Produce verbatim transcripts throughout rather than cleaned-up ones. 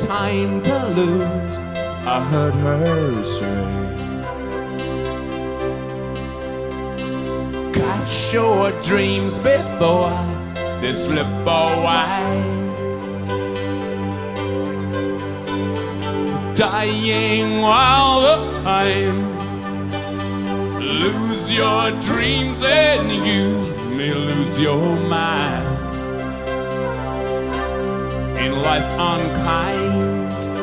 time to lose, I heard her say. Catch your dreams before they slip away. Dying all the time. Lose your dreams and you may lose your mind. In life unkind.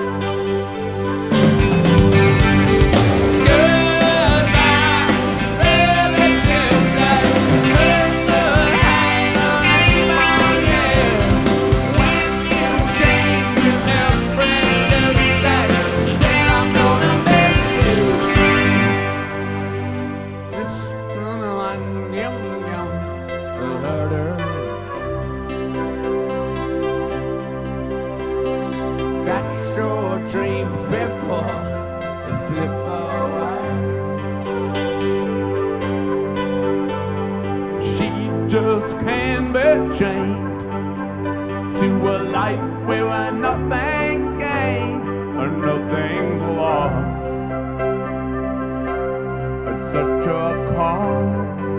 Got your dreams before they slip away. She just can't be chained to a life where nothing's gained or nothing's lost. It's such a cost.